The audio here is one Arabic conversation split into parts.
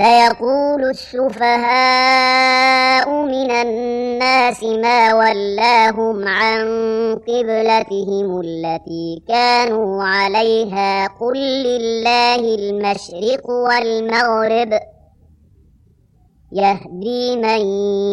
سيقول السفهاء من الناس ما ولاهم عن قبلتهم التي كانوا عليها قل لله المشرق والمغرب يهدي من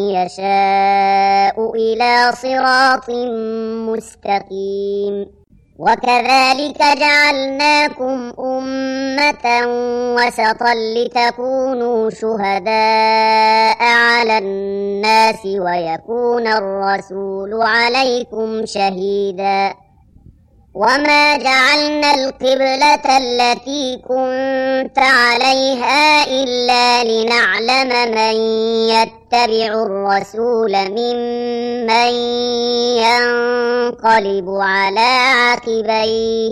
يشاء إلى صراط مستقيم. وكذلك جعلناكم أمة وسطا لتكونوا شهداء على الناس ويكون الرسول عليكم شهيدا. وما جعلنا القبلة التي كنت عليها إلا لنعلم من يتبع الرسول ممن ينقلب على عقبيه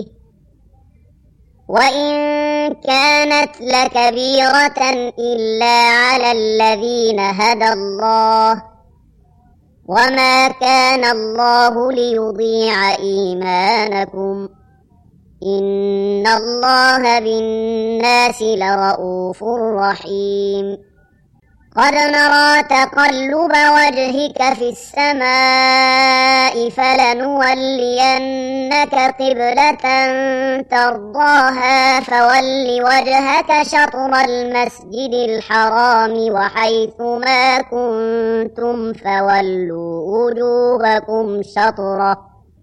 وإن كانت لكبيرة إلا على الذين هدى الله وما كان الله ليضيع إيمانكم إن الله بالناس لرؤوف رحيم. قد نرى تقلب وجهك في السماء فلنولينك قبلة ترضاها فول وجهك شطر المسجد الحرام وحيث ما كنتم فولوا وجوهكم شطره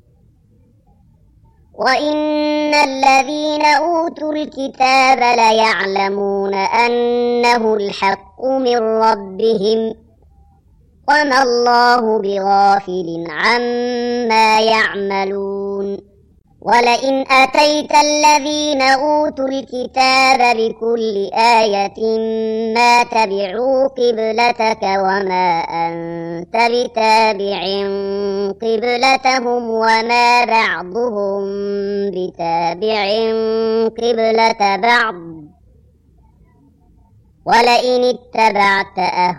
وإن الذين أوتوا الكتاب ليعلمون أنه الحق من ربهم وما الله بغافل عما يعملون. ولئن أتيت الذين أوتوا الكتاب بكل آية ما تبعوا قبلتك وما أنت بتابع قبلتهم وما بعضهم بتابع قبلة بعض ولئن اتبعت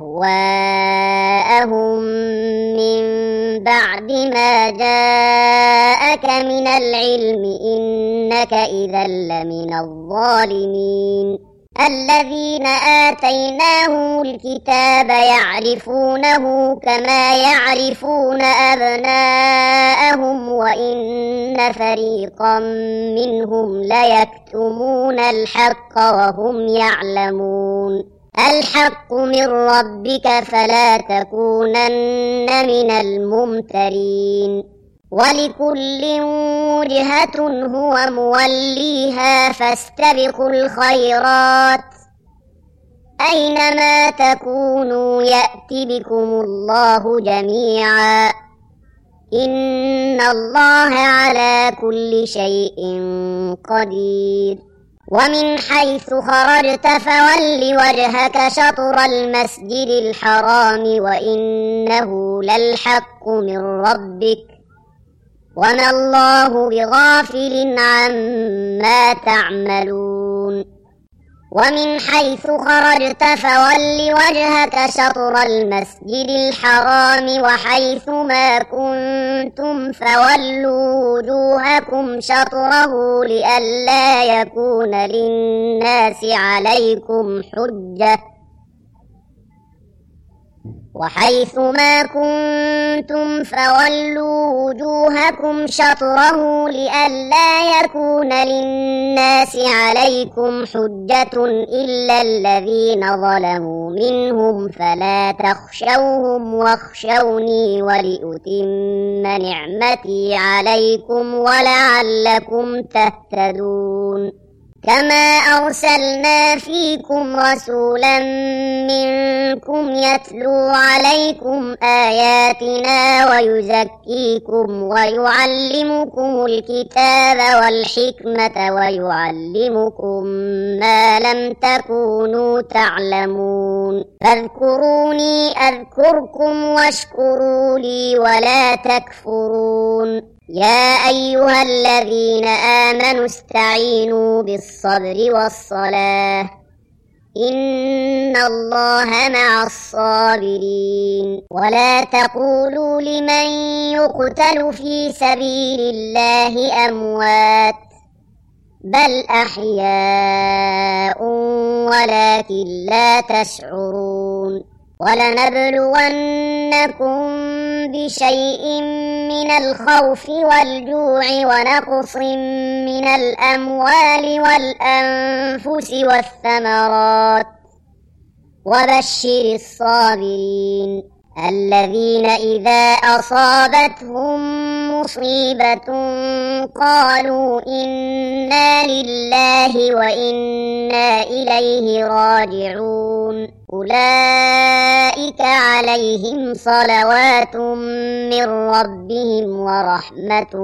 أهواءهم من بعد ما جاءك من العلم إنك إذا لمن الظالمين. الذين آتيناهم الكتاب يعرفونه كما يعرفون أبناءهم وإن فريقا منهم ليكتمون الحق وهم يعلمون. الحق من ربك فلا تكونن من الممترين. ولكل وجهة هو موليها فاستبقوا الخيرات أينما تكونوا يأت بكم الله جميعا إن الله على كل شيء قدير. ومن حيث خرجت فول وجهك شطر المسجد الحرام وإنه للحق من ربك وما الله بغافل عما تعملون. ومن حيث خرجت فول وجهك شطر المسجد الحرام وحيث ما كنتم فولوا وجوهكم شطره لئلا يكون للناس عليكم حجة وحيث ما كنتم فولوا وجوهكم شطره لئلا يكون للناس عليكم حجة إلا الذين ظلموا منهم فلا تخشوهم واخشوني ولأتم نعمتي عليكم ولعلكم تهتدون. كما أرسلنا فيكم رسولا منكم يتلو عليكم آياتنا ويزكيكم ويعلمكم الكتاب والحكمة ويعلمكم ما لم تكونوا تعلمون. فاذكروني أذكركم واشكروا لي ولا تكفرون. يا أيها الذين آمنوا استعينوا بالصبر والصلاة إن الله مع الصابرين. ولا تقولوا لمن يقتل في سبيل الله أموات بل أحياء ولكن لا تشعرون ولنبلونكم بشيء من الخوف والجوع ونقص من الأموال والأنفس والثمرات وبشر الصابرين الذين إذا أصابتهم مصيبة قالوا إنا لله وإنا إليه راجعون أولئك عليهم صلوات من ربهم ورحمة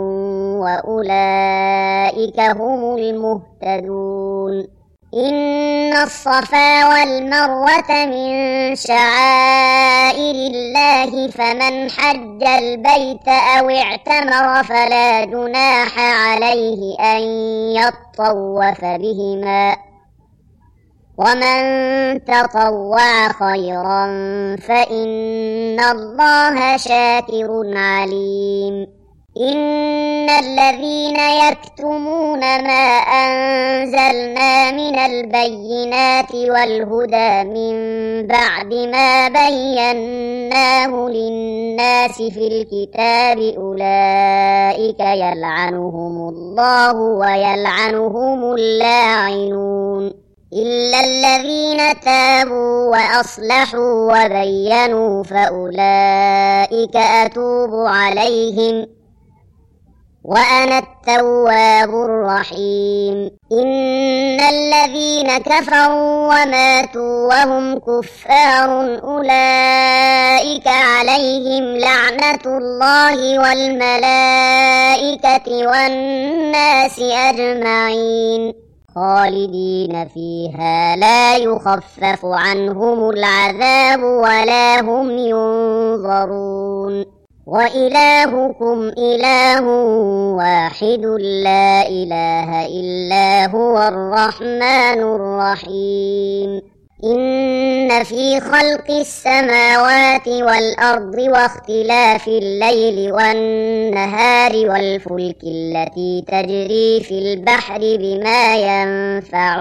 وأولئك هم المهتدون إن الصفا والمروة من شعائر الله فمن حج البيت أو اعتمر فلا جناح عليه أن يطوف بهما ومن تطوع خيرا فإن الله شاكر عليم إن الذين يكتمون ما أنزلنا من البينات والهدى من بعد ما بيناه للناس في الكتاب أولئك يلعنهم الله ويلعنهم اللاعنون إلا الذين تابوا وأصلحوا وبينوا فأولئك أتوب عليهم وأنا التواب الرحيم إن الذين كفروا وماتوا وهم كفار أولئك عليهم لعنة الله والملائكة والناس أجمعين خالدين فيها لا يخفف عنهم العذاب ولا هم ينظرون وإلهكم إله واحد لا إله إلا هو الرحمن الرحيم إن في خلق السماوات والأرض واختلاف الليل والنهار والفلك التي تجري في البحر بما ينفع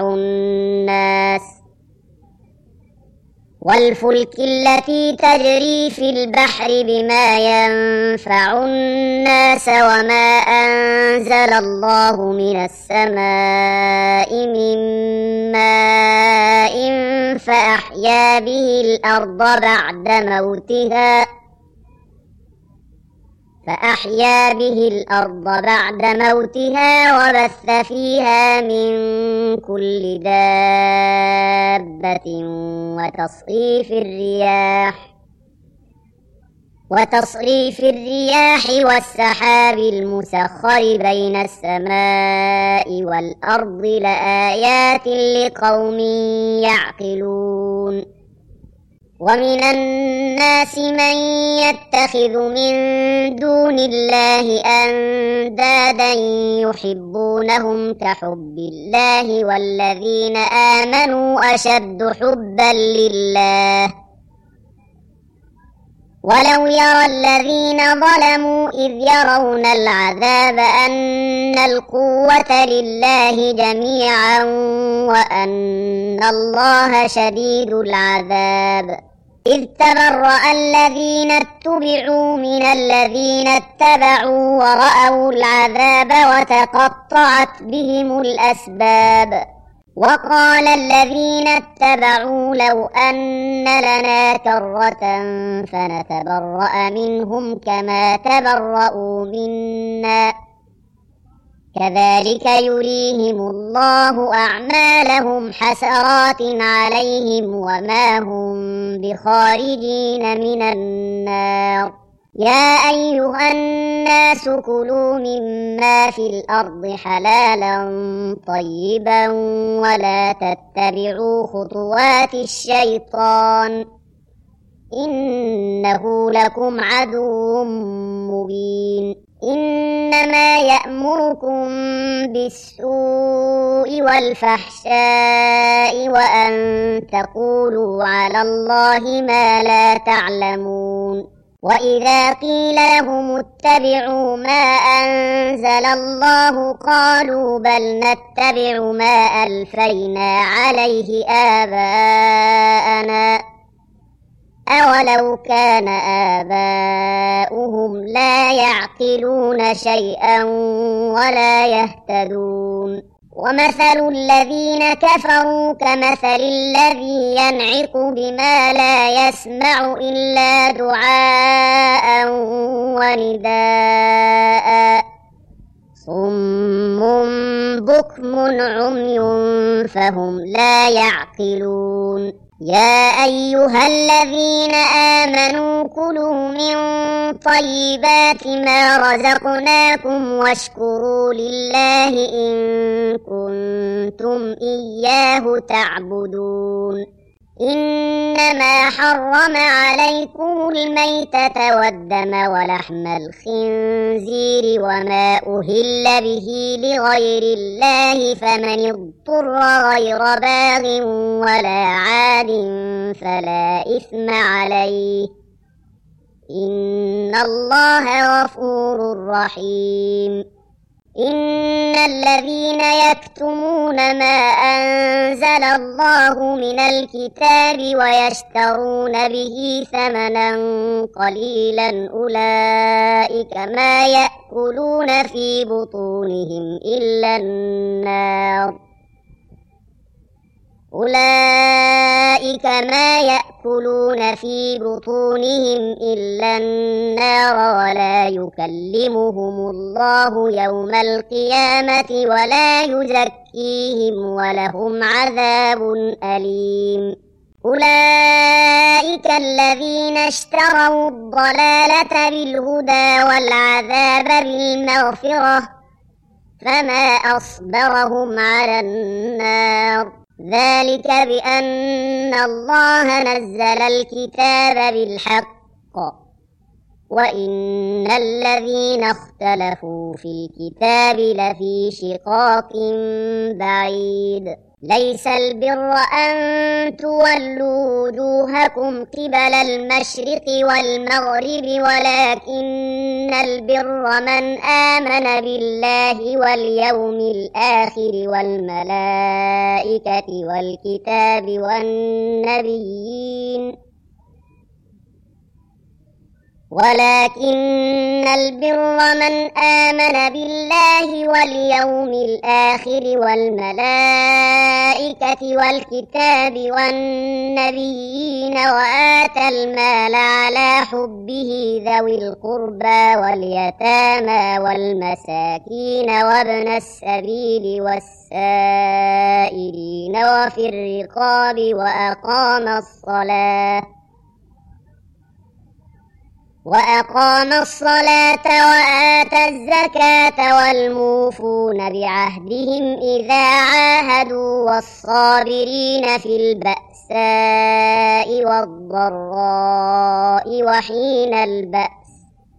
الناس وما أنزل الله من السماء من ماء فأحيا به الأرض بعد موتها وبث فيها من كل دابة وتصريف الرياح والسحاب المسخر بين السماء والأرض لآيات لقوم يعقلون ومن الناس من يتخذ من دون الله أندادا يحبونهم كحب الله والذين آمنوا أشد حبا لله ولو يرى الذين ظلموا إذ يرون العذاب أن القوة لله جميعا وأن الله شديد العذاب إذ تبرأ الذين اتبعوا من الذين اتبعوا ورأوا العذاب وتقطعت بهم الأسباب وقال الذين اتبعوا لو أن لنا كرة فنتبرأ منهم كما تبرأوا منا كذلك يريهم الله أعمالهم حسرات عليهم وما هم بخارجين من النار يا أيها الناس كلوا مما في الأرض حلالا طيبا ولا تتبعوا خطوات الشيطان إنه لكم عدو مبين إنما يأمركم بالسوء والفحشاء وأن تقولوا على الله ما لا تعلمون وإذا قيل لهم اتبعوا ما أنزل الله قالوا بل نتبع ما ألفينا عليه آباءنا أولو كان آباؤهم لا يعقلون شيئا ولا يهتدون ومثل الذين كفروا كمثل الذي ينعق بما لا يسمع إلا دعاء ونداء صم بكم عمي فهم لا يعقلون يا أيها الذين آمنوا كلوا من طيبات ما رزقناكم واشكروا لله إن كنتم إياه تعبدون إنما حرم عليكم الميتة والدم ولحم الخنزير وما أهل به لغير الله فمن اضطر غير باغ ولا عاد فلا إثم عليه إن الله غفور رحيم إن الذين يكتمون ما أنزل الله من الكتاب ويشترون به ثمنا قليلا أولئك ما يأكلون في بطونهم إلا النار ولا يكلمهم الله يوم القيامة ولا يزكيهم ولهم عذاب أليم أولئك الذين اشتروا الضلالة بالهدى والعذاب بالمغفرة فما أصبرهم على النار ذلك بأن الله نزل الكتاب بالحق وإن الذين اختلفوا في الكتاب لفي شقاق بعيد ليس البر أن تولوا وجوهكم قبل المشرق والمغرب ولكن البر من آمن بالله واليوم الآخر والملائكة والكتاب والنبيين ولكن البر من آمن بالله واليوم الآخر والملائكة والكتاب والنبيين وآتى المال على حبه ذوي القربى واليتامى والمساكين وابن السبيل والسائلين وفي الرقاب وأقام الصلاة وآتى الزكاة والموفون بعهدهم إذا عاهدوا والصابرين في البأساء والضراء وحين البأس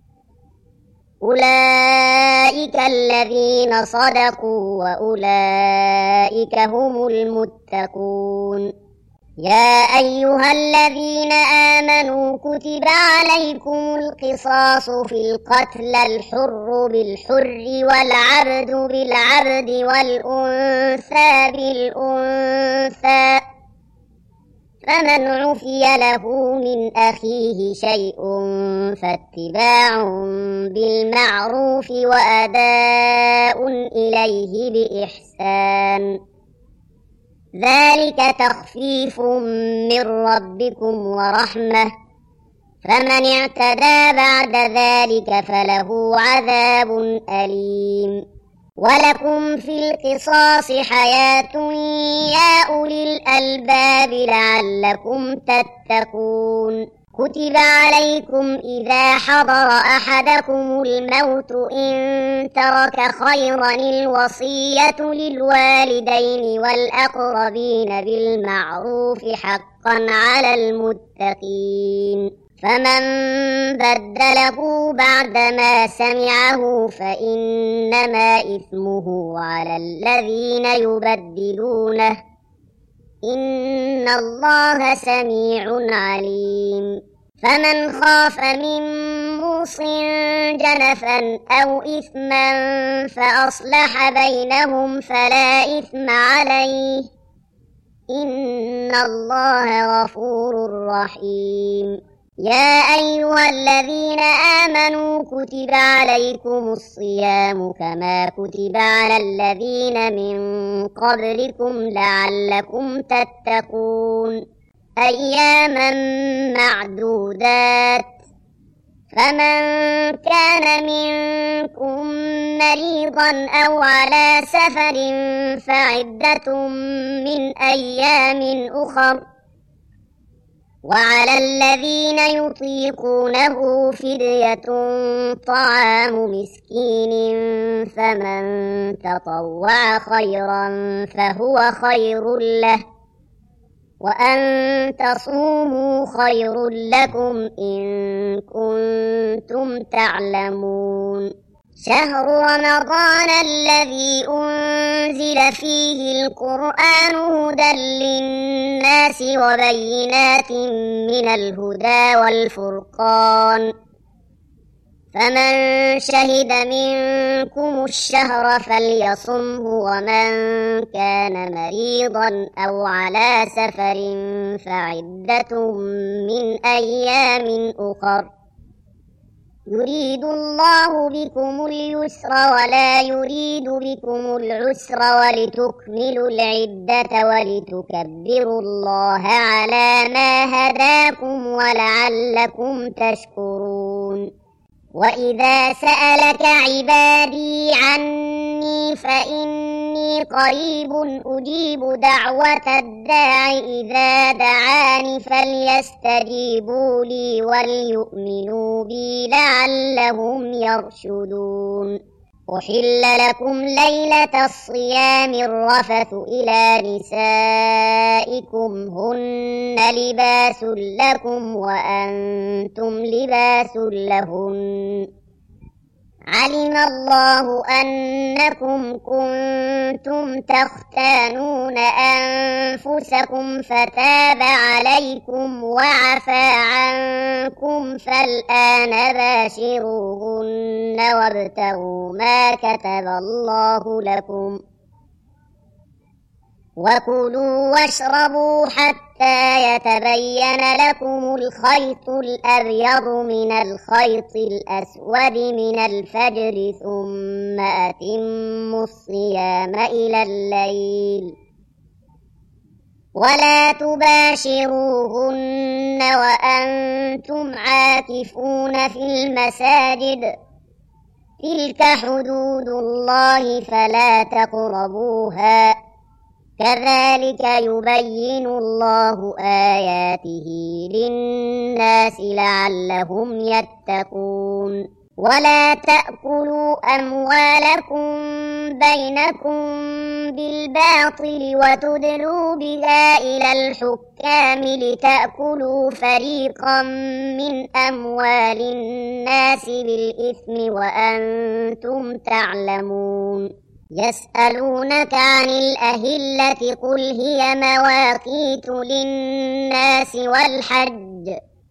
أولئك الذين صدقوا وأولئك هم المتقون يا أيها الذين آمنوا كتب عليكم القصاص في القتل الحر بالحر والعبد بالعبد والأنثى بالأنثى فمن عفي له من أخيه شيء فاتباع بالمعروف وأداء إليه بإحسان ذلك تخفيف من ربكم ورحمة فمن اعتدى بعد ذلك فله عذاب أليم ولكم في القصاص حياة يا أولي الألباب لعلكم تتقون كتب عليكم إذا حضر أحدكم الموت إن ترك خيرا الوصية للوالدين والأقربين بالمعروف حقا على المتقين فمن بدله بعدما سمعه فإنما إثمه على الذين يبدلونه إن الله سميع عليم فمن خاف من موص جنفا أو إثما فأصلح بينهم فلا إثم عليه إن الله غفور رحيم. يا أيها الذين آمنوا كتب عليكم الصيام كما كتب على الذين من قبلكم لعلكم تتقون أياما معدودات. فمن كان منكم مريضا أو على سفر فعدة من أيام أخر، وعلى الذين يطيقونه فدية طعام مسكين، فمن تطوع خيرا فهو خير له، وأن تصوموا خير لكم إن كنتم تعلمون. شهر رمضان الذي أنزل فيه القرآن هدى للناس وبينات من الهدى والفرقان، فمن شهد منكم الشهر فليصمه، ومن كان مريضا أو على سفر فعدة من أيام أخر، يريد الله بكم اليسر ولا يريد بكم العسر ولتكملوا العدة ولتكبروا الله على ما هداكم ولعلكم تشكرون. وإذا سألك عبادي عني فإني قريب أجيب دعوة الداع إذا دعاني فليستجيبوا لي وليؤمنوا بي لعلهم يرشدون. أحل لكم ليلة الصيام الرفث إلى نسائكم هن لباس لكم وأنتم لباس لهن، علم الله أنكم كنتم تختانون أنفسكم فتاب عليكم وعفى عنكم، فالآن باشروهن وابتغوا ما كتب الله لكم، وكلوا واشربوا حتى يتبين لكم الخيط الأبيض من الخيط الأسود من الفجر، ثم أتموا الصيام إلى الليل، ولا تباشروهن وأنتم عاكفون في المساجد، تلك حدود الله فلا تقربوها، كذلك يبين الله آياته للناس لعلهم يتقون. ولا تأكلوا أموالكم بينكم بالباطل وتدلوا بها إلى الحكام لتأكلوا فريقا من أموال الناس بالإثم وأنتم تعلمون. يسألونك عن الأهلة قل هي مواقيت للناس والحج،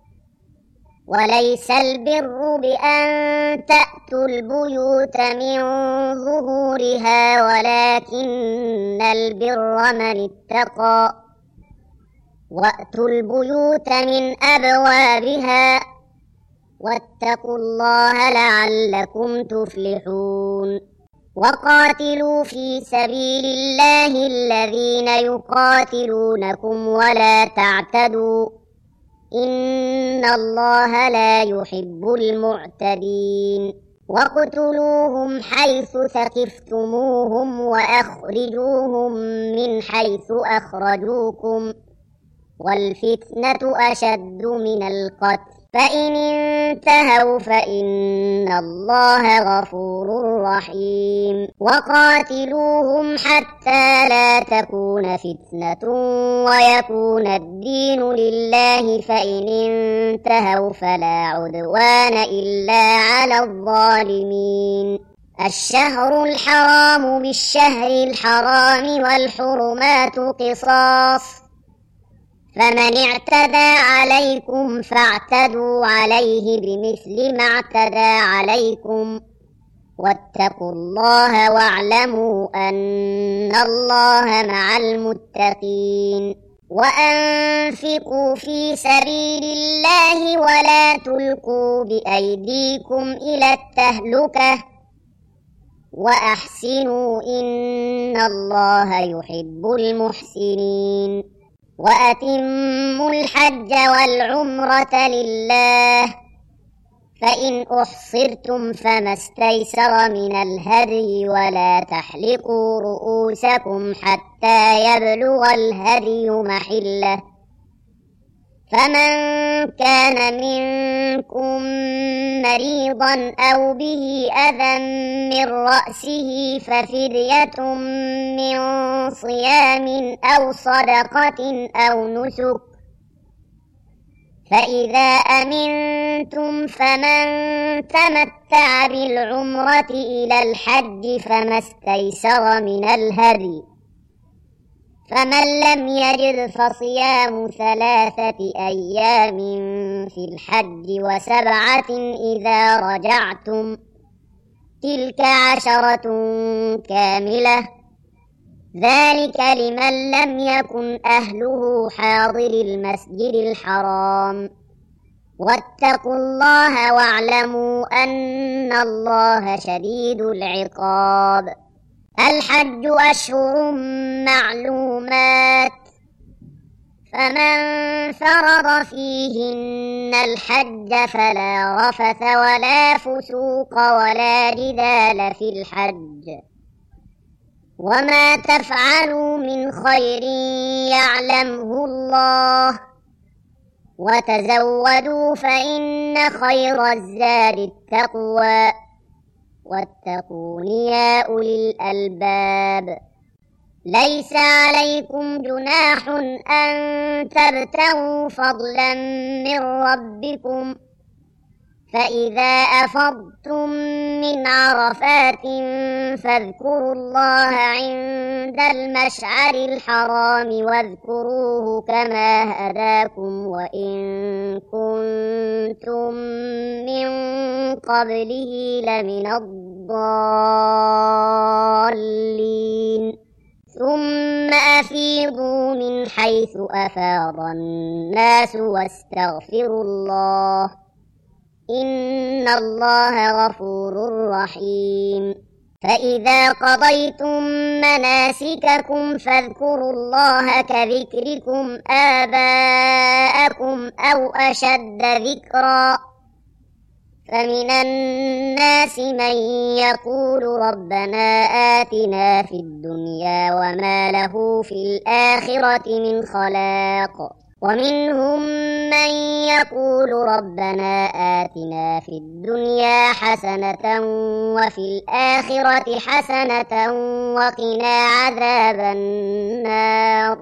وليس البر بأن تأتوا البيوت من ظهورها ولكن البر من اتقى، وأتوا البيوت من أبوابها واتقوا الله لعلكم تفلحون. وقاتلوا في سبيل الله الذين يقاتلونكم ولا تعتدوا إن الله لا يحب المعتدين. واقتلوهم حيث ثقفتموهم وأخرجوهم من حيث أخرجوكم، والفتنة أشد من القتل، فإن انتهوا فإن الله غفور رحيم. وقاتلوهم حتى لا تكون فتنة ويكون الدين لله، فإن انتهوا فلا عدوان إلا على الظالمين. الشهر الحرام بالشهر الحرام والحرمات قصاص، فمن اعتدى عليكم فاعتدوا عليه بمثل ما اعتدى عليكم واتقوا الله واعلموا أن الله مع المتقين وأنفقوا في سبيل الله ولا تلقوا بأيديكم إلى التهلكة وأحسنوا إن الله يحب المحسنين وأتموا الحج والعمرة لله فإن أحصرتم فما استيسر من الهدي ولا تحلقوا رؤوسكم حتى يبلغ الهدي محله فمن كان منكم مريضا أو به أذى من رأسه ففدية من صيام أو صدقة أو نسك فإذا أمنتم فمن تمتع بالعمرة إلى الحج فما استيسر من الهدي فمن لم يجد فصيام 3 أيام في الحج و7 إذا رجعتم تلك 10 كاملة ذلك لمن لم يكن أهله حاضر المسجد الحرام واتقوا الله واعلموا أن الله شديد العقاب الحج أشهر معلومات فمن فرض فيهن الحج فلا رفث ولا فسوق ولا جدال في الحج وما تفعلوا من خير يعلمه الله وتزودوا فإن خير الزاد التقوى واتقون يا أولي الألباب ليس عليكم جناح أن تبتغوا فضلا من ربكم فإذا أفضتم من عرفات فاذكروا الله عند المشعر الحرام واذكروه كما هداكم وإن كنتم من قبله لمن الضالين ثم أفيضوا من حيث أفاض الناس واستغفروا الله إن الله غفور رحيم فإذا قضيتم مناسككم فاذكروا الله كذكركم آباءكم أو أشد ذكرا فمن الناس من يقول ربنا آتنا في الدنيا وما له في الآخرة من خلاق ومنهم من يقول ربنا آتنا في الدنيا حسنة وفي الآخرة حسنة وقنا عذاب النار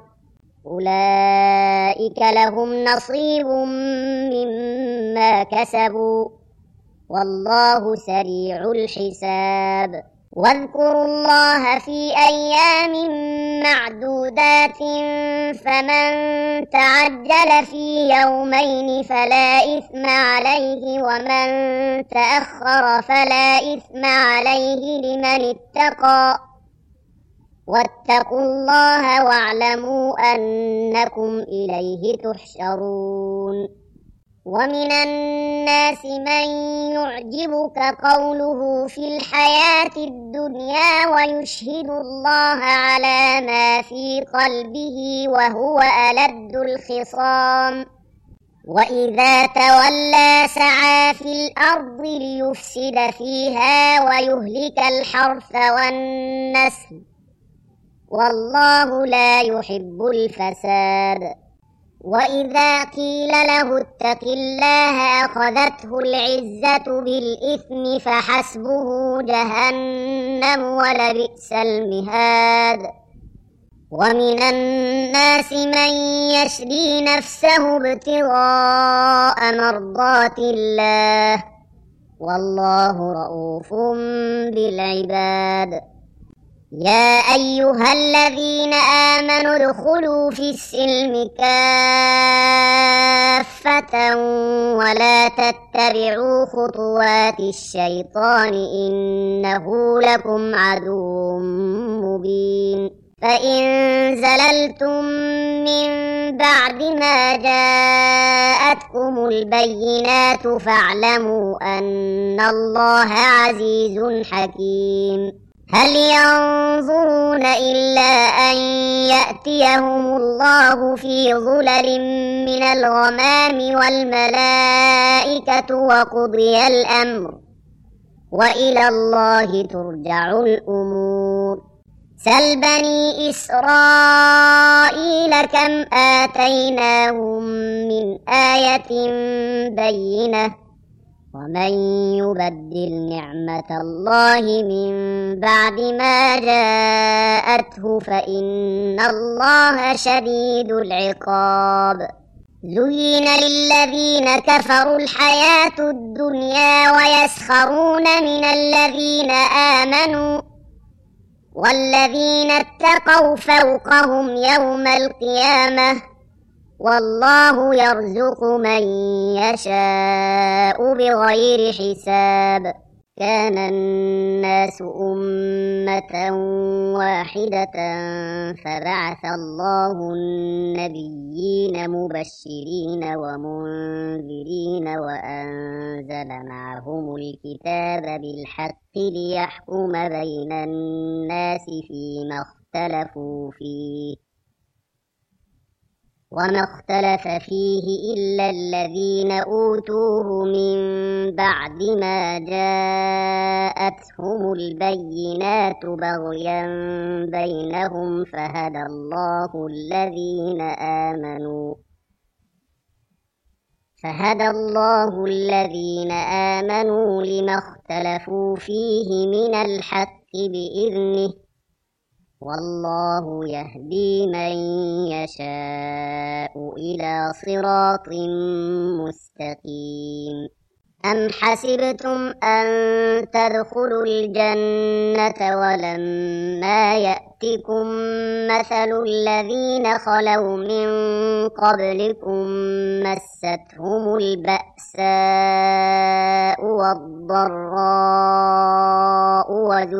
أولئك لهم نصيب مما كسبوا والله سريع الحساب واذكروا الله في أيام معدودات فمن تعجل في يومين فلا إثم عليه ومن تأخر فلا إثم عليه لمن اتقى واتقوا الله واعلموا أنكم إليه تحشرون ومن الناس من يعجبك قوله في الحياة الدنيا ويشهد الله على ما في قلبه وهو ألد الخصام وإذا تولى سعى في الأرض ليفسد فيها ويهلك الحرث والنسل والله لا يحب الفساد وإذا قيل له اتق الله أخذته العزة بالإثم فحسبه جهنم ولبئس المهاد ومن الناس من يشري نفسه ابتغاء مرضات الله والله رؤوف بالعباد يا أيها الذين آمنوا ادخلوا في السلم كافة ولا تتبعوا خطوات الشيطان إنه لكم عدو مبين فإن زللتم من بعد ما جاءتكم البينات فاعلموا أن الله عزيز حكيم هل ينظرون إلا أن يأتيهم الله في ظلل من الغمام والملائكة وقضي الأمر وإلى الله ترجع الأمور سل بني إسرائيل كم آتيناهم من آية بينة ومن يبدل نعمة الله من بعد ما جاءته فإن الله شديد العقاب زين للذين كفروا الحياة الدنيا ويسخرون من الذين آمنوا والذين اتقوا فوقهم يوم القيامة والله يرزق من يشاء بغير حساب كان الناس أمة واحدة فبعث الله النبيين مبشرين ومنذرين وأنزل معهم الكتاب بالحق ليحكم بين الناس فيما اختلفوا فيه وما اختلف فيه إلا الذين أوتوه من بعد ما جاءتهم البينات بغيا بينهم فهدى الله الذين آمنوا لما اختلفوا فيه من الحق بإذنه والله يهدي من يشاء إلى صراط مستقيم أم حسبتم أن تدخلوا الجنة ولما يأتكم مثل الذين خلوا من قبلكم مستهم البأساء والضراء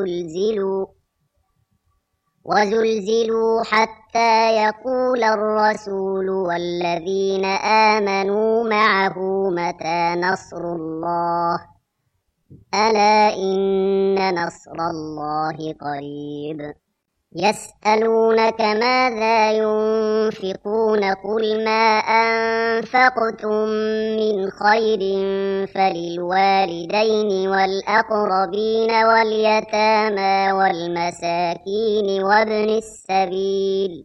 وزلزلوا حتى يقول الرسول والذين آمنوا معه متى نصر الله ألا إن نصر الله قريب يسألونك ماذا ينفقون قل ما أنفقتم من خير فللوالدين والأقربين واليتامى والمساكين وابن السبيل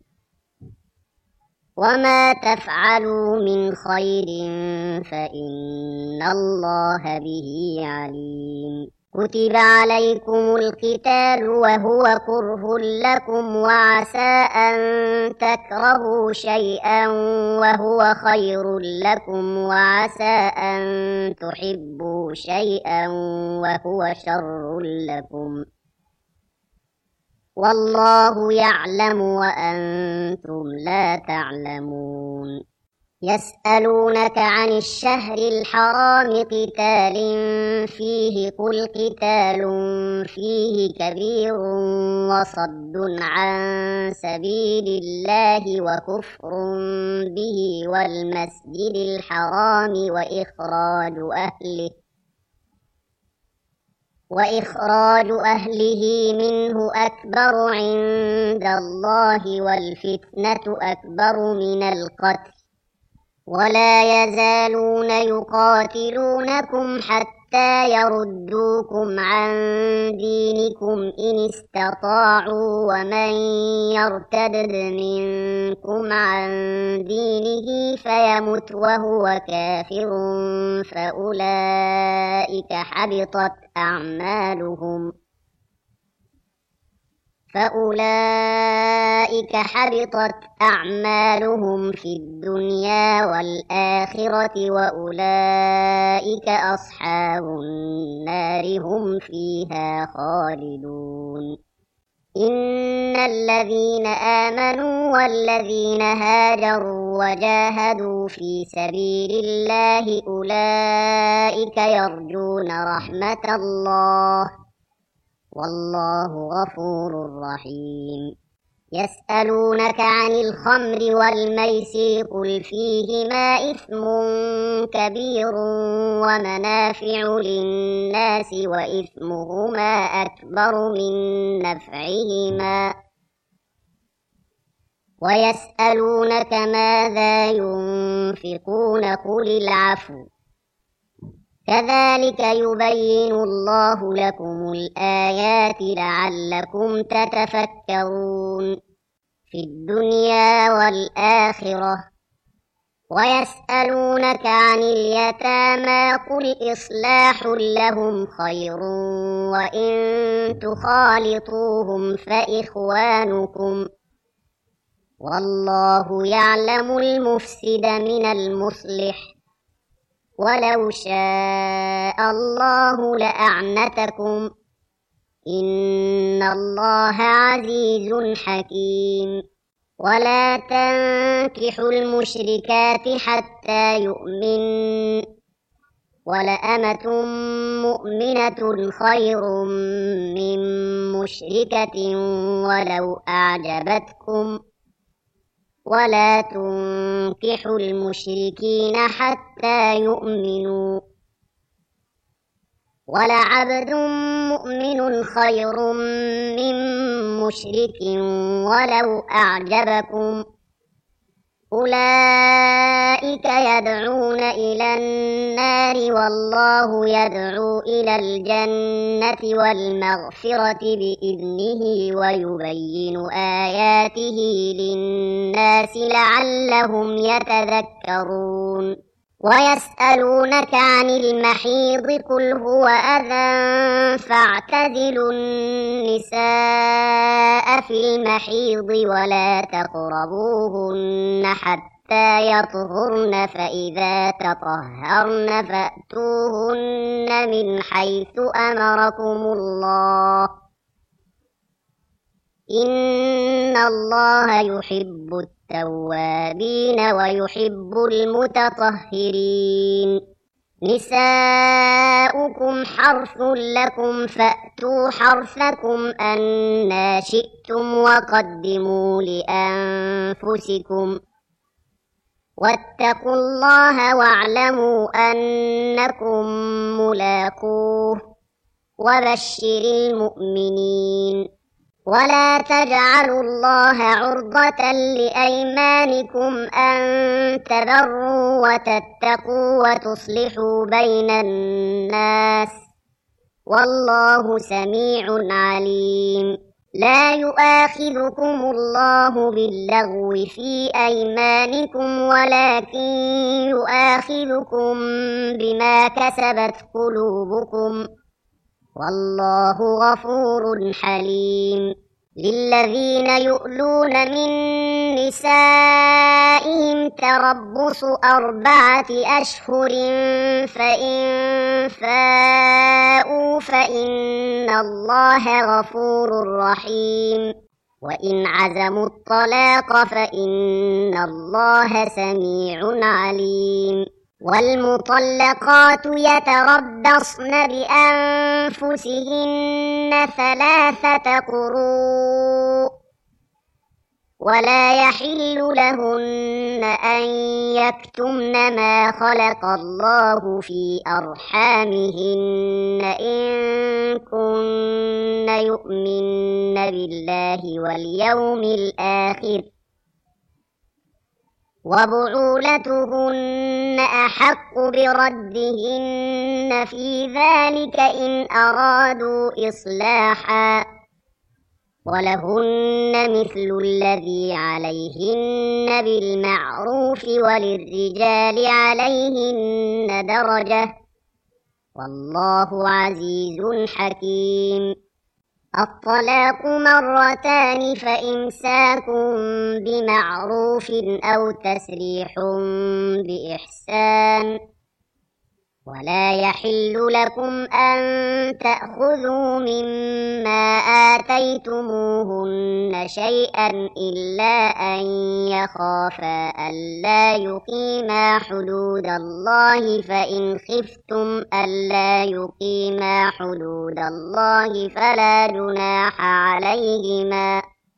وما تفعلوا من خير فإن الله به عليم كتب عليكم القتال وهو كره لكم وعسى أن تكرهوا شيئا وهو خير لكم وعسى أن تحبوا شيئا وهو شر لكم والله يعلم وأنتم لا تعلمون يسألونك عن الشهر الحرام قتال فيه قل قتال فيه كبير وصد عن سبيل الله وكفر به والمسجد الحرام وإخراج أهله منه أكبر عند الله والفتنة أكبر من القتل ولا يزالون يقاتلونكم حتى يردوكم عن دينكم إن استطاعوا ومن يرتد منكم عن دينه فيمت وهو كافر فأولئك حبطت أعمالهم في الدنيا والآخرة وأولئك أصحاب النار هم فيها خالدون إن الذين آمنوا والذين هاجروا وجاهدوا في سبيل الله أولئك يرجون رحمة الله والله غفور رحيم. يسألونك عن الخمر والميسر قل فيهما إثم كبير ومنافع للناس وإثمهما أكبر من نفعهما ويسألونك ماذا ينفقون قل العفو كذلك يبين الله لكم الآيات لعلكم تتفكرون في الدنيا والآخرة. ويسألونك عن اليتامى قل إصلاح لهم خير وإن تخالطوهم فإخوانكم والله يعلم المفسد من المصلح ولو شاء الله لأعنتكم إن الله عزيز حكيم. ولا تنكحوا المشركات حتى يؤمنوا ولأمة مؤمنة خير من مشركة ولو أعجبتكم ولا تنكحوا المشركين حتى يؤمنوا ولعبد مؤمن خير من مشرك ولو أعجبكم أولئك يدعون إلى النار والله يدعو إلى الجنة والمغفرة بإذنه ويبين آياته للناس لعلهم يتذكرون. ويسألونك عن المحيض قل هو أذى فاعتزلوا النساء في المحيض ولا تقربوهن حتى يطهرن فإذا تطهرن فأتوهن من حيث أمركم الله إن الله يحب التوابين ويحب المتطهرين. نساؤكم حرث لكم فأتوا حرثكم أنى شئتم وقدموا لأنفسكم واتقوا الله واعلموا أنكم ملاقوه وبشر المؤمنين. ولا تجعلوا الله عرضة لأيمانكم أن تبروا وتتقوا وتصلحوا بين الناس والله سميع عليم. لا يؤاخذكم الله باللغو في أيمانكم ولكن يؤاخذكم بما كسبت قلوبكم والله غفور حليم. للذين يؤلون من نسائهم تربص 4 أشهر فإن فاءوا فإن الله غفور رحيم. وإن عزموا الطلاق فإن الله سميع عليم. والمطلقات يتربصن بأنفسهن 3 قروء ولا يحل لهن أن يكتمن ما خلق الله في أرحامهن إن كن يؤمن بالله واليوم الآخر وبعولتهن أحق بردهن في ذلك إن أرادوا إصلاحا ولهن مثل الذي عليهن بالمعروف وللرجال عليهن درجة والله عزيز حكيم. الطلاق 2 فإمساك بمعروف أو تسريح بإحسان ولا يحل لكم أن تأخذوا مما آتيتموهن شيئا إلا أن يخافا ألا يقيما حدود الله فإن خفتم ألا يقيما حدود الله فلا جناح عليهما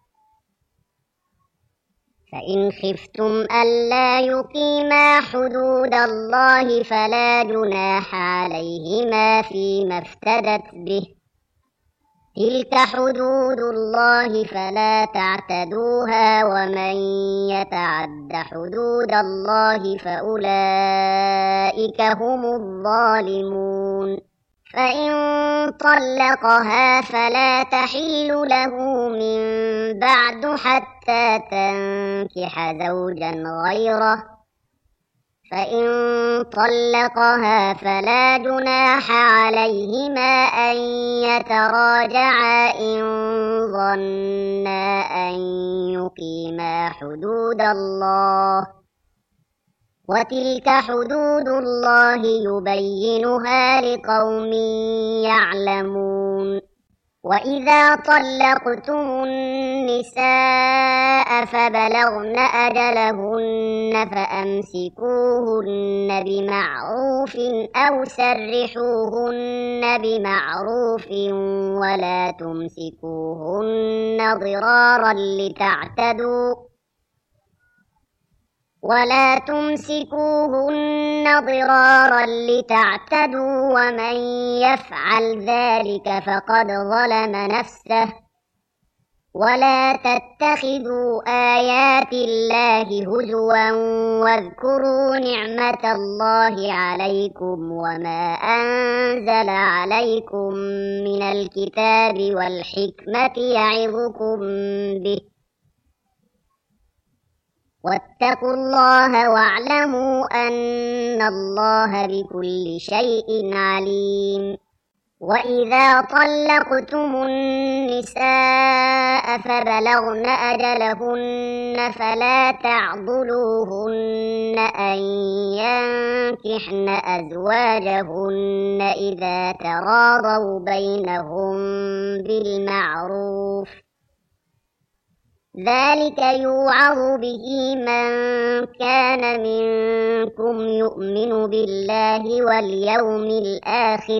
فيما افتدت به تلك حدود الله فلا تعتدوها ومن يتعد حدود الله فأولئك هم الظالمون فإن طلقها فلا تحل له من بعد حتى تنكح زوجا غيره فإن طلقها فلا جناح عليهما أن يتراجعا إن ظنا أن يقيما حدود الله وتلك حدود الله يبينها لقوم يعلمون وإذا طلقتم النساء فبلغن أجلهن فأمسكوهن بمعروف أو سرحوهن بمعروف ولا تمسكوهن ضرارا لتعتدوا ومن يفعل ذلك فقد ظلم نفسه ولا تتخذوا آيات الله هزوا واذكروا نعمة الله عليكم وما أنزل عليكم من الكتاب والحكمة يعظكم به واتقوا الله واعلموا أن الله بكل شيء عليم وإذا طلقتم النساء فبلغن أجلهن فلا تعضلوهن أن ينكحن أزواجهن إذا تراضوا بينهم بالمعروف ذلك يوعظ به من كان منكم يؤمن بالله واليوم الآخر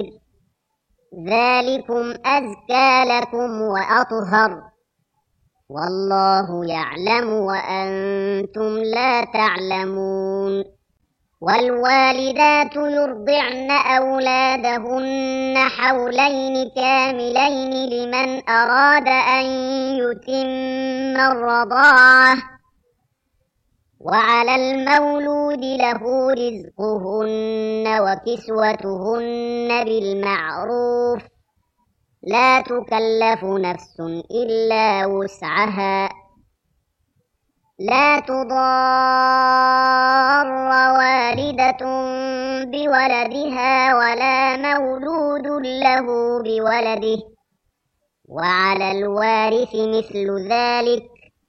ذلكم أزكى لكم وأطهر والله يعلم وأنتم لا تعلمون والوالدات يرضعن أولادهن حولين كاملين لمن أراد أن يتم الرضاعة وعلى المولود له رزقهن وكسوتهن بالمعروف لا تكلف نفس إلا وسعها لا تضار والدة بولدها ولا مولود له بولده وعلى الوارث مثل ذلك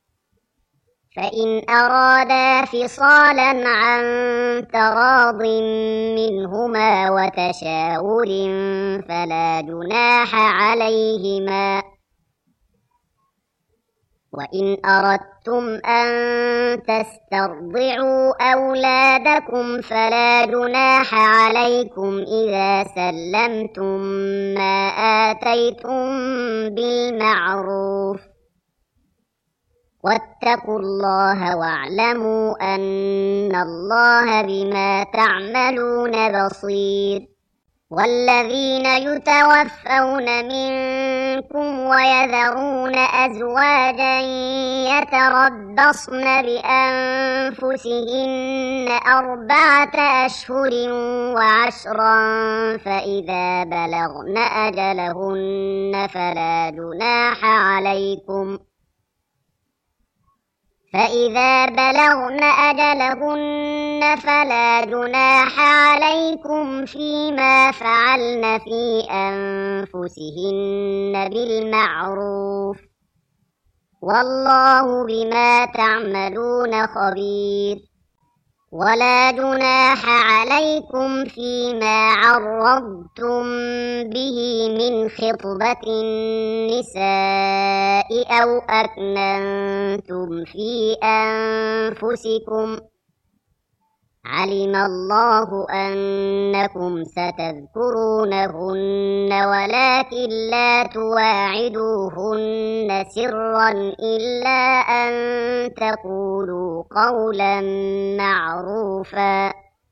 فإن أرادا فصالا عن تراض منهما وتشاور فلا جناح عليهما وإن أردتم أن تسترضعوا أولادكم فلا جناح عليكم إذا سلمتم ما آتيتم بالمعروف واتقوا الله واعلموا أن الله بما تعملون بصير والذين يتوفون منكم ويذرون أزواجا يتربصن بأنفسهن 4 أشهر وعشرا فإذا بلغن أجلهن فلا جناح عليكم فيما فعلن في أنفسهن بالمعروف والله بما تعملون خبير ولا جناح عليكم عليكم فيما عرضتم به من خطبة النساء أو أكننتم في أنفسكم علم الله أنكم ستذكرونهن ولكن لا تواعدوهن سرا إلا أن تقولوا قولا معروفا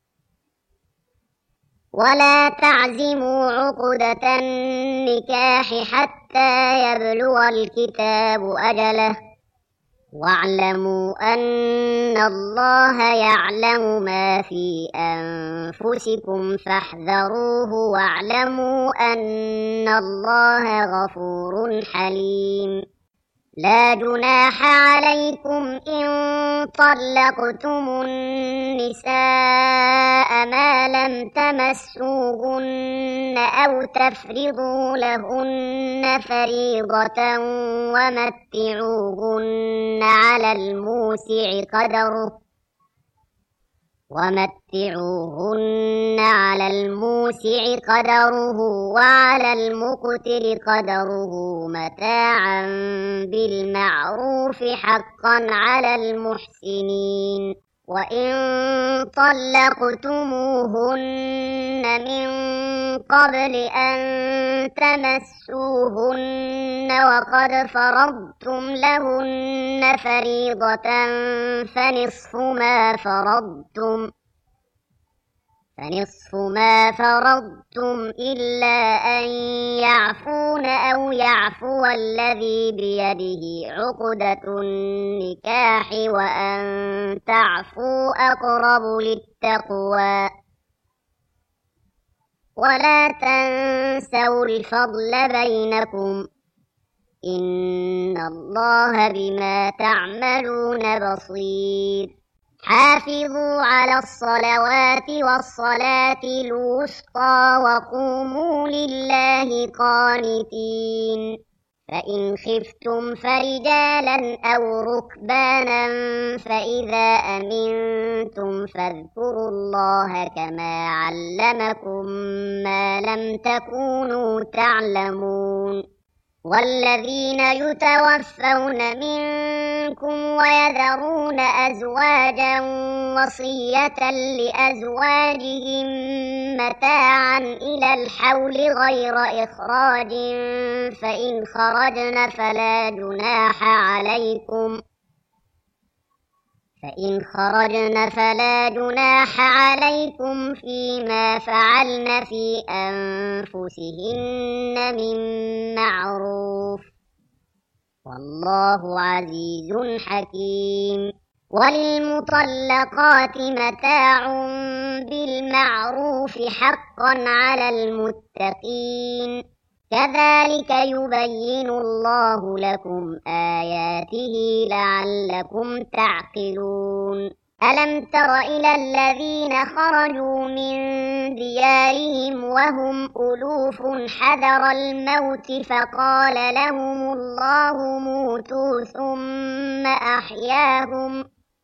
ولا تعزموا عقدة النكاح حتى يبلغ الكتاب أجله واعلموا أن الله يعلم ما في أنفسكم فاحذروه واعلموا أن الله غفور حليم لا جناح عليكم إن طلقتم النساء ما لم تمسوهن أو تفرضوا لهن فريضة ومتعوهن على الموسع قدره وعلى المقتر قدره متاعا بالمعروف حقا على المحسنين وإن طلقتموهن من قبل أن تمسوهن وقد فرضتم لهن فريضة فنصف ما فرضتم إلا أن يعفون أو يعفو الذي بيده عقدة النكاح وأن تعفوا أقرب للتقوى ولا تنسوا الفضل بينكم إن الله بما تعملون بصير حافظوا على الصلوات والصلاة الوسطى وقوموا لله قانتين فإن خفتم فرجالا أو ركبانا فإذا أمنتم فاذكروا الله كما علمكم ما لم تكونوا تعلمون والذين يتوفون منكم ويذرون أزواجا وصية لأزواجهم متاعا إلى الحول غير إخراج فإن خرجن فلا جناح عليكم فيما فعلن في أنفسهن من معروف والله عزيز حكيم وللمطلقات متاع بالمعروف حقا على المتقين كذلك يبين الله لكم آياته لعلكم تعقلون ألم تر إلى الذين خرجوا من ديارهم وهم ألوف حذر الموت فقال لهم الله موتوا ثم أحياهم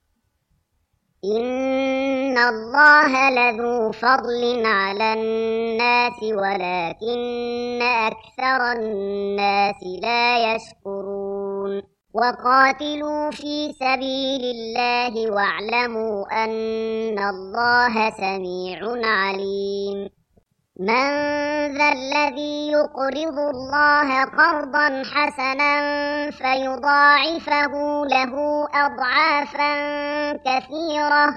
إن الله لذو فضل على الناس ولكن أكثر الناس لا يشكرون وقاتلوا في سبيل الله واعلموا أن الله سميع عليم من ذا الذي يقرض الله قرضا حسنا فيضاعفه له أضعافا كثيرة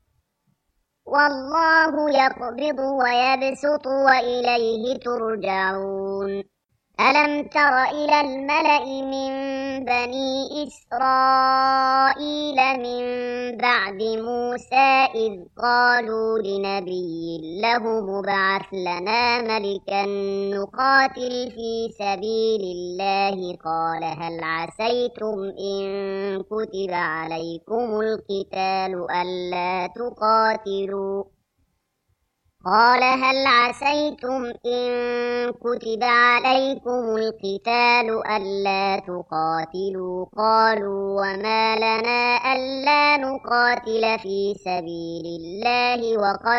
والله يقبض ويبسط وإليه ترجعون ألم تر إلى الملأ من بني إسرائيل من بعد موسى إذ قالوا لنبي له مبعث لنا ملكا نقاتل في سبيل الله قال هل عسيتم إن كتب عليكم القتال ألا تقاتلوا قال هل عسيتم إن كتب عليكم القتال ألا تقاتلوا قالوا وما لنا ألا نقاتل في سبيل الله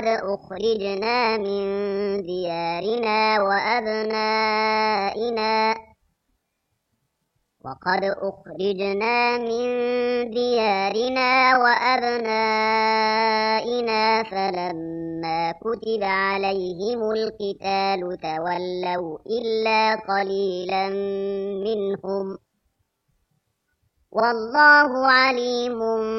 وقد أخرجنا من ديارنا وأبنائنا فلما كتب عليهم القتال تولوا إلا قليلا منهم والله عليم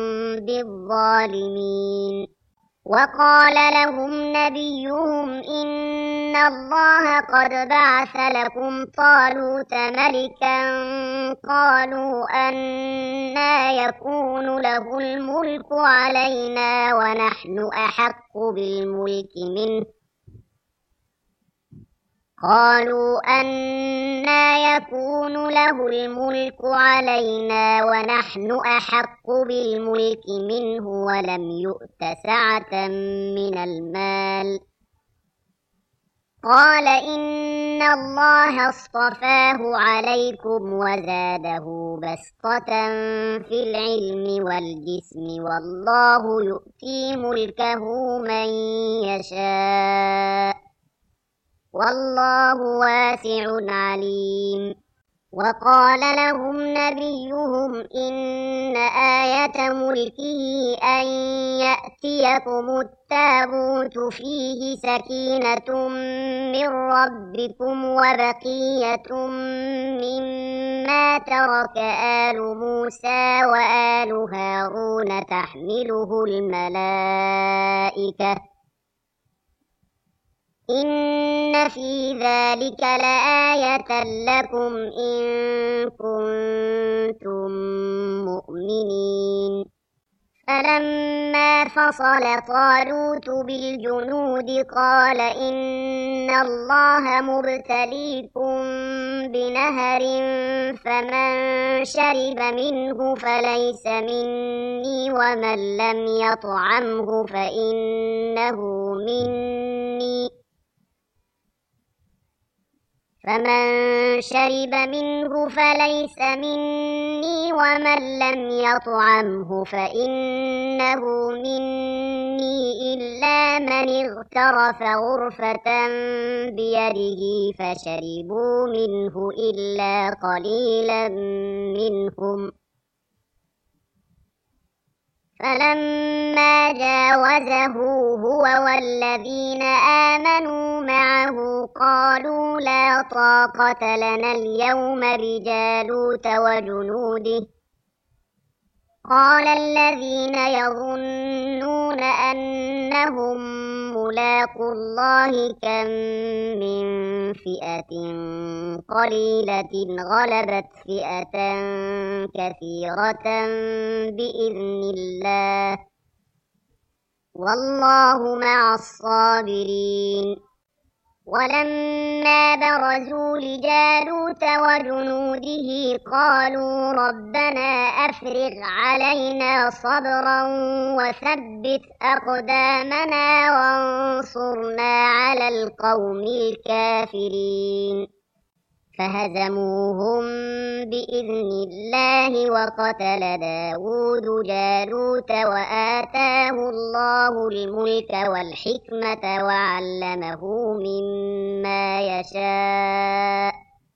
بالظالمين. وقال لهم نبيهم إن الله قد بعث لكم طالوت ملكا قالوا أنى يكون له الملك علينا ونحن أحق بالملك منه ولم يؤت سعة من المال قال إن الله اصطفاه عليكم وزاده بسطة في العلم والجسم والله يؤتي ملكه من يشاء والله واسع عليم. وقال لهم نبيهم إن آية ملكه أن يأتيكم التابوت فيه سكينة من ربكم وبقية مما ترك آل موسى وآل هارون تحمله الملائكة إن في ذلك لآية لكم إن كنتم مؤمنين. فلما فصل طالوت بالجنود قال إن الله مبتليكم بنهر فمن شرب منه فليس مني ومن لم يطعمه فإنه مني إلا من اغترف غرفة بيده فشربوا منه إلا قليلا منهم. فلما جاوزه هو والذين آمنوا معه قالوا لا طاقة لنا اليوم بجالوت وجنوده قال الذين يظنون أنهم ملاقو الله كم من فئة قليلة غلبت فئة كثيرة بإذن الله والله مع الصابرين. ولما برزوا لجالوت وجنوده قالوا ربنا أفرغ علينا صبرا وثبت أقدامنا وانصرنا على القوم الكافرين. فهزموهم بإذن الله وقتل داود جالوت وآتاه الله الملك والحكمة وعلمه مما يشاء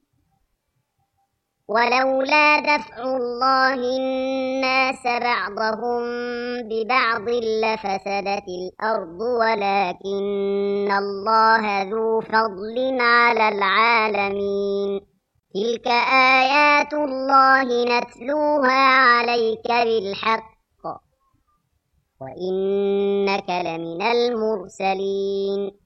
ولولا دفع الله الناس بعضهم ببعض لفسدت الأرض ولكن الله ذو فضل على العالمين. تلك آيات الله نتلوها عليك بالحق وإنك لمن المرسلين.